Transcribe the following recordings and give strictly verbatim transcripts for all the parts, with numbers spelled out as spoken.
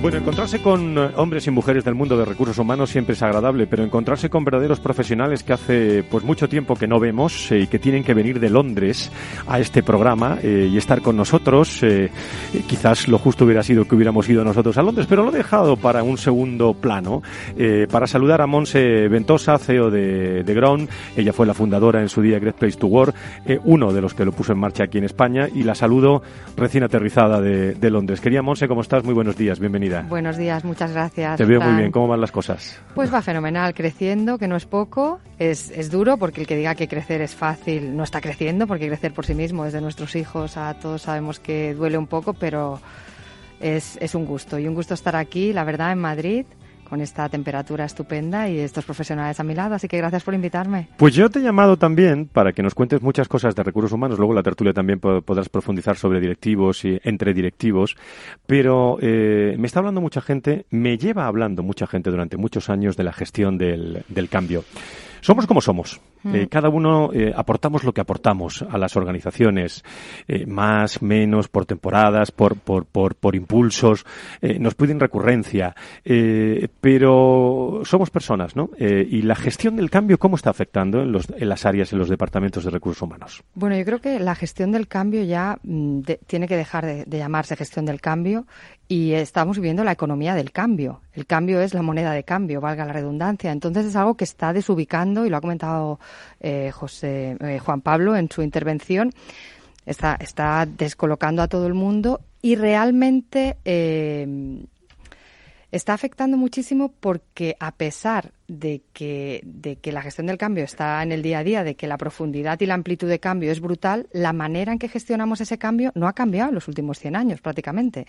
Bueno, encontrarse con hombres y mujeres del mundo de recursos humanos siempre es agradable, pero encontrarse con verdaderos profesionales que hace pues mucho tiempo que no vemos eh, y que tienen que venir de Londres a este programa eh, y estar con nosotros, eh, quizás lo justo hubiera sido que hubiéramos ido nosotros a Londres, pero lo he dejado para un segundo plano, eh, para saludar a Montse Ventosa, C E O de, de Ground. Ella fue la fundadora en su día Great Place to Work, eh, uno de los que lo puso en marcha aquí en España, y la saludo recién aterrizada de, de Londres. Querida Montse, ¿cómo estás? Muy buenos días, bienvenida. Buenos días, muchas gracias. Te veo Fran. muy bien, ¿cómo van las cosas? Pues va fenomenal, creciendo, que no es poco, es, es duro, porque el que diga que crecer es fácil no está creciendo, porque crecer por sí mismo, desde nuestros hijos a todos sabemos que duele un poco, pero es, es un gusto, y un gusto estar aquí, la verdad, en Madrid, con esta temperatura estupenda y estos profesionales a mi lado, así que gracias por invitarme. Pues yo te he llamado también para que nos cuentes muchas cosas de recursos humanos, luego en la tertulia también podrás profundizar sobre directivos y entre directivos, pero eh, me está hablando mucha gente, me lleva hablando mucha gente durante muchos años de la gestión del, del cambio. Somos como somos. Eh, cada uno eh, aportamos lo que aportamos a las organizaciones, eh, más, menos, por temporadas, por por por, por impulsos, eh, nos piden recurrencia, eh, pero somos personas, ¿no? Eh, y la gestión del cambio, ¿cómo está afectando en, los, en las áreas, en los departamentos de recursos humanos? Bueno, yo creo que la gestión del cambio ya mm, de, tiene que dejar de, de llamarse gestión del cambio, y estamos viviendo la economía del cambio. El cambio es la moneda de cambio, valga la redundancia. Entonces es algo que está desubicando, y lo ha comentado eh, José eh, Juan Pablo en su intervención. Está, está descolocando a todo el mundo y realmente eh, está afectando muchísimo, porque a pesar de que, de que la gestión del cambio está en el día a día, de que la profundidad y la amplitud de cambio es brutal, la manera en que gestionamos ese cambio no ha cambiado en los últimos cien años prácticamente.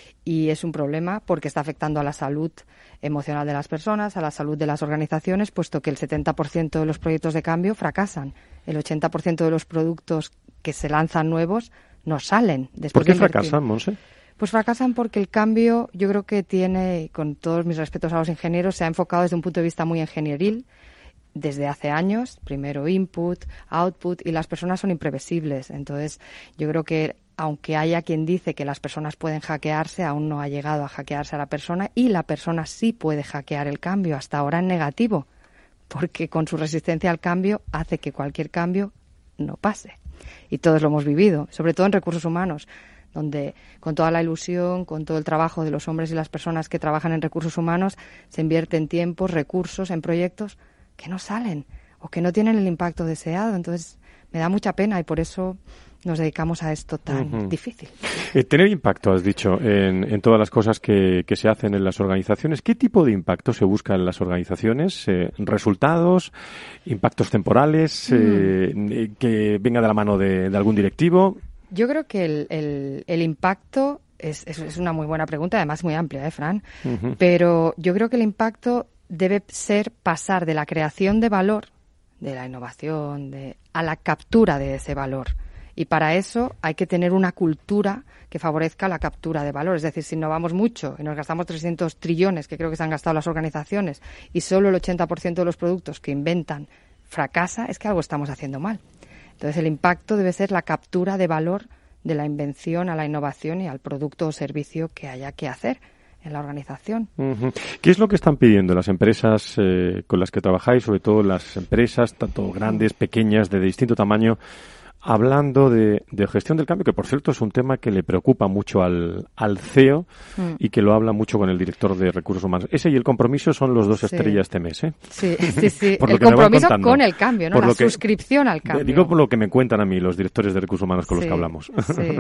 Y es un problema porque está afectando a la salud emocional de las personas, a la salud de las organizaciones, puesto que el setenta por ciento de los proyectos de cambio fracasan. El ochenta por ciento de los productos que se lanzan nuevos no salen. Después ¿Por qué de invertir. fracasan, Montse? Pues fracasan porque el cambio, yo creo que tiene, con todos mis respetos a los ingenieros, se ha enfocado desde un punto de vista muy ingenieril desde hace años. Primero input, output, y las personas son imprevisibles. Entonces, yo creo que aunque haya quien dice que las personas pueden hackearse, aún no ha llegado a hackearse a la persona, y la persona sí puede hackear el cambio, hasta ahora en negativo, porque con su resistencia al cambio hace que cualquier cambio no pase. Y todos lo hemos vivido, sobre todo en recursos humanos, donde con toda la ilusión, con todo el trabajo de los hombres y las personas que trabajan en recursos humanos, se invierten tiempos, recursos en proyectos que no salen o que no tienen el impacto deseado. Entonces, me da mucha pena, y por eso nos dedicamos a esto tan uh-huh. difícil. Eh, tener impacto, has dicho, en, en todas las cosas que, que se hacen en las organizaciones. ¿Qué tipo de impacto se busca en las organizaciones? Eh, ¿Resultados? ¿Impactos temporales? Mm. Eh, ¿Que venga de la mano de, de algún directivo? Yo creo que el, el, el impacto es, es, es una muy buena pregunta, además muy amplia, ¿eh, Fran? Uh-huh. Pero yo creo que el impacto debe ser pasar de la creación de valor, de la innovación, de, a la captura de ese valor. Y para eso hay que tener una cultura que favorezca la captura de valor. Es decir, si innovamos mucho y nos gastamos trescientos trillones, que creo que se han gastado las organizaciones, y solo el ochenta por ciento de los productos que inventan fracasa, es que algo estamos haciendo mal. Entonces, el impacto debe ser la captura de valor de la invención a la innovación y al producto o servicio que haya que hacer en la organización. Uh-huh. ¿Qué es lo que están pidiendo las empresas eh, con las que trabajáis, sobre todo las empresas, tanto grandes, pequeñas, de distinto tamaño, hablando de, de gestión del cambio, que por cierto es un tema que le preocupa mucho al, al C E O mm. y que lo habla mucho con el director de recursos humanos? Ese y el compromiso son los dos sí. estrellas este mes, ¿eh? Sí, sí, sí. El compromiso con el cambio, ¿no? Por la suscripción que, al cambio. Digo por lo que me cuentan a mí los directores de recursos humanos con sí, los que hablamos. Sí.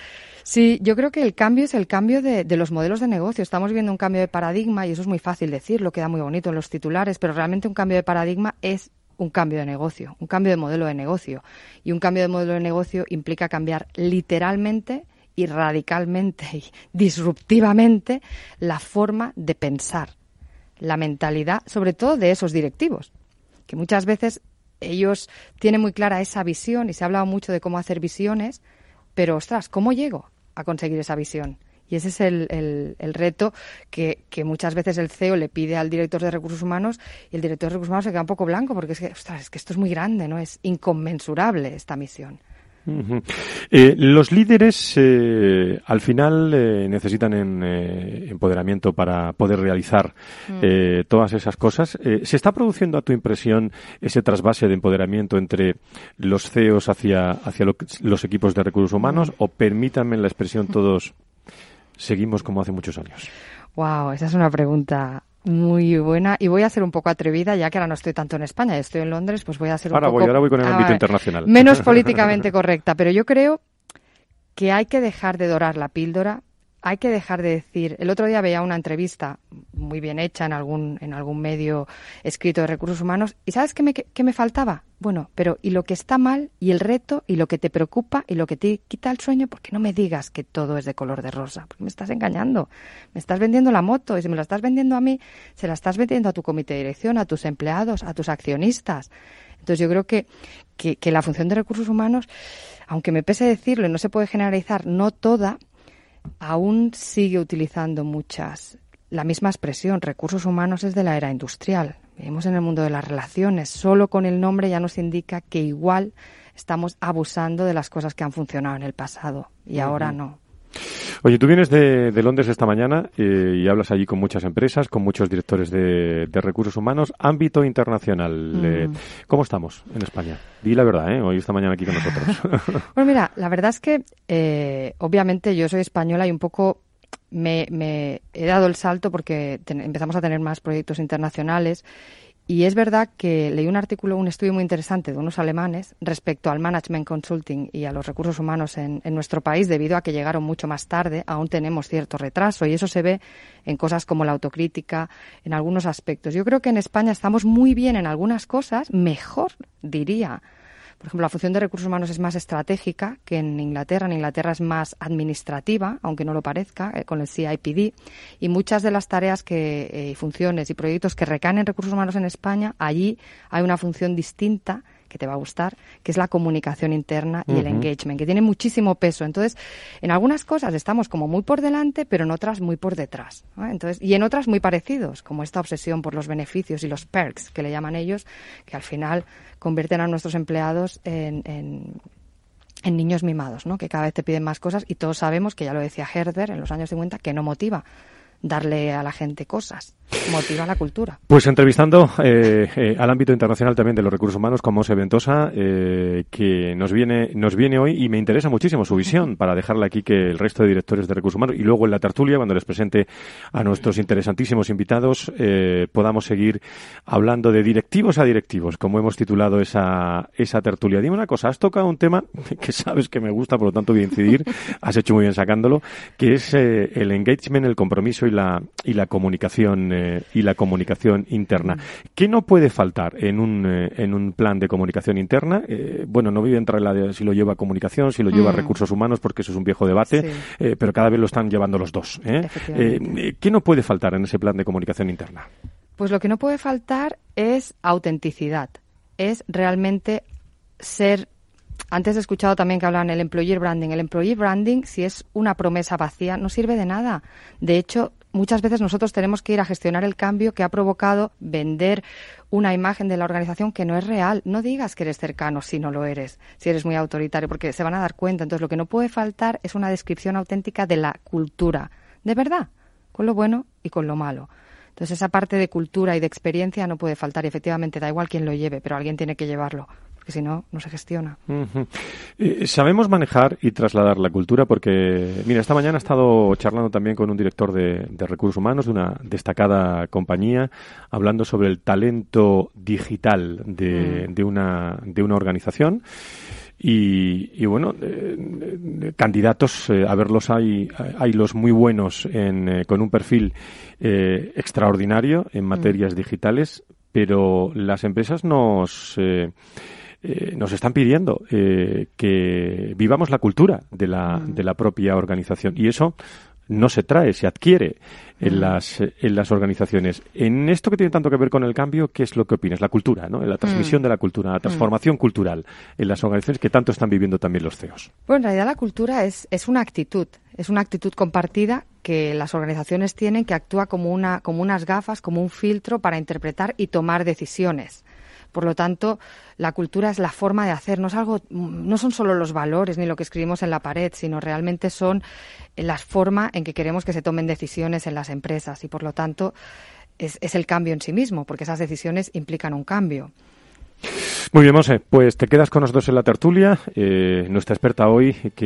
Sí, yo creo que el cambio es el cambio de, de los modelos de negocio. Estamos viendo un cambio de paradigma, y eso es muy fácil decirlo, queda muy bonito en los titulares, pero realmente un cambio de paradigma es un cambio de negocio, un cambio de modelo de negocio. Y un cambio de modelo de negocio implica cambiar literalmente y radicalmente y disruptivamente la forma de pensar, la mentalidad, sobre todo de esos directivos, que muchas veces ellos tienen muy clara esa visión, y se ha hablado mucho de cómo hacer visiones, pero, ostras, ¿cómo llego a conseguir esa visión? Y ese es el, el, el reto que, que muchas veces el C E O le pide al director de recursos humanos, y el director de recursos humanos se queda un poco blanco, porque es que, ostras, es que esto es muy grande, ¿no? Es inconmensurable esta misión. Uh-huh. Eh, los líderes eh, al final eh, necesitan en, eh, empoderamiento para poder realizar uh-huh. eh, todas esas cosas. Eh, ¿Se está produciendo, a tu impresión, ese trasvase de empoderamiento entre los C E Os hacia, hacia lo, los equipos de recursos humanos? Uh-huh. O permítanme la expresión, todos seguimos como hace muchos años. Wow, esa es una pregunta muy buena, y voy a ser un poco atrevida, ya que ahora no estoy tanto en España, estoy en Londres, pues voy a ser un ahora poco... Voy, ahora voy con el ámbito ah, internacional. Menos políticamente correcta, pero yo creo que hay que dejar de dorar la píldora, hay que dejar de decir... El otro día veía una entrevista muy bien hecha en algún en algún medio escrito de recursos humanos, y ¿sabes qué me, qué me faltaba? Bueno, pero y lo que está mal, y el reto, y lo que te preocupa, y lo que te quita el sueño, porque no me digas que todo es de color de rosa, porque me estás engañando, me estás vendiendo la moto, y si me la estás vendiendo a mí, se la estás vendiendo a tu comité de dirección, a tus empleados, a tus accionistas. Entonces yo creo que, que, que la función de recursos humanos, aunque me pese decirlo y no se puede generalizar, no toda, aún sigue utilizando muchas la misma expresión. Recursos humanos es de la era industrial. Vivimos en el mundo de las relaciones. Solo con el nombre ya nos indica que igual estamos abusando de las cosas que han funcionado en el pasado y uh-huh. ahora no. Oye, tú vienes de, de Londres esta mañana eh, y hablas allí con muchas empresas, con muchos directores de, de recursos humanos. Ámbito internacional, mm. eh, ¿cómo estamos en España? Di la verdad, ¿eh? Hoy esta mañana aquí con nosotros. Bueno, mira, la verdad es que eh, obviamente yo soy española y un poco me, me he dado el salto porque ten, empezamos a tener más proyectos internacionales. Y es verdad que leí un artículo, un estudio muy interesante de unos alemanes respecto al management consulting y a los recursos humanos en, en nuestro país, debido a que llegaron mucho más tarde. Aún tenemos cierto retraso, y eso se ve en cosas como la autocrítica, en algunos aspectos. Yo creo que en España estamos muy bien en algunas cosas, mejor diría. Por ejemplo, la función de recursos humanos es más estratégica que en Inglaterra. En Inglaterra es más administrativa, aunque no lo parezca, eh, con el C I P D. Y muchas de las tareas, que eh, funciones y proyectos que recaen en recursos humanos en España, allí hay una función distinta que te va a gustar, que es la comunicación interna y uh-huh. el engagement, que tiene muchísimo peso. Entonces, en algunas cosas estamos como muy por delante, pero en otras muy por detrás, ¿no? Entonces, y en otras muy parecidos, como esta obsesión por los beneficios y los perks, que le llaman ellos, que al final convierten a nuestros empleados en, en, en niños mimados, ¿no? Que cada vez te piden más cosas, y todos sabemos, que ya lo decía Herbert en los años cincuenta, que no motiva darle a la gente cosas, motiva la cultura. Pues entrevistando eh, eh, al ámbito internacional también de los recursos humanos con Monse Ventosa, eh, que nos viene nos viene hoy, y me interesa muchísimo su visión, para dejarla aquí que el resto de directores de recursos humanos, y luego en la tertulia, cuando les presente a nuestros interesantísimos invitados, eh, podamos seguir hablando de directivos a directivos, como hemos titulado esa esa tertulia. Dime una cosa, has tocado un tema que sabes que me gusta, por lo tanto voy a incidir, has hecho muy bien sacándolo, que es eh, el engagement, el compromiso y la y la comunicación eh, y la comunicación interna. ¿Qué no puede faltar en un eh, en un plan de comunicación interna? Eh, bueno, no voy a entrar en la de si lo lleva comunicación, si lo lleva mm. recursos humanos, porque eso es un viejo debate, sí. eh, pero cada vez lo están llevando los dos. ¿eh? Eh, ¿Qué no puede faltar en ese plan de comunicación interna? Pues lo que no puede faltar es autenticidad, es realmente ser... Antes he escuchado también que hablaban del employer branding. El employee branding, si es una promesa vacía, no sirve de nada. De hecho, muchas veces nosotros tenemos que ir a gestionar el cambio que ha provocado vender una imagen de la organización que no es real. No digas que eres cercano si no lo eres, si eres muy autoritario, porque se van a dar cuenta. Entonces, lo que no puede faltar es una descripción auténtica de la cultura, de verdad, con lo bueno y con lo malo. Entonces, esa parte de cultura y de experiencia no puede faltar, y efectivamente da igual quién lo lleve, pero alguien tiene que llevarlo, porque si no, no se gestiona. Uh-huh. Eh, sabemos manejar y trasladar la cultura, porque, mira, esta mañana he estado charlando también con un director de, de recursos humanos de una destacada compañía, hablando sobre el talento digital de, uh-huh. de una de una organización. Y, y bueno, eh, candidatos, eh, a verlos hay, hay los muy buenos en, eh, con un perfil eh, extraordinario en materias mm. digitales, pero las empresas nos eh, eh, nos están pidiendo eh, que vivamos la cultura de la, mm. de la propia organización, y eso no se trae, se adquiere en mm. las en las organizaciones. En esto que tiene tanto que ver con el cambio, ¿qué es lo que opinas? La cultura, ¿no? La transmisión mm. de la cultura, la transformación mm. cultural en las organizaciones que tanto están viviendo también los C E Os. Bueno, en realidad la cultura es, es una actitud, es una actitud compartida que las organizaciones tienen, que actúa como una como unas gafas, como un filtro para interpretar y tomar decisiones. Por lo tanto, la cultura es la forma de hacer, no es algo, no son solo los valores ni lo que escribimos en la pared, sino realmente son la forma en que queremos que se tomen decisiones en las empresas y, por lo tanto, es, es el cambio en sí mismo, porque esas decisiones implican un cambio. Muy bien, Monse, pues te quedas con nosotros en la tertulia. Eh, nuestra experta hoy, que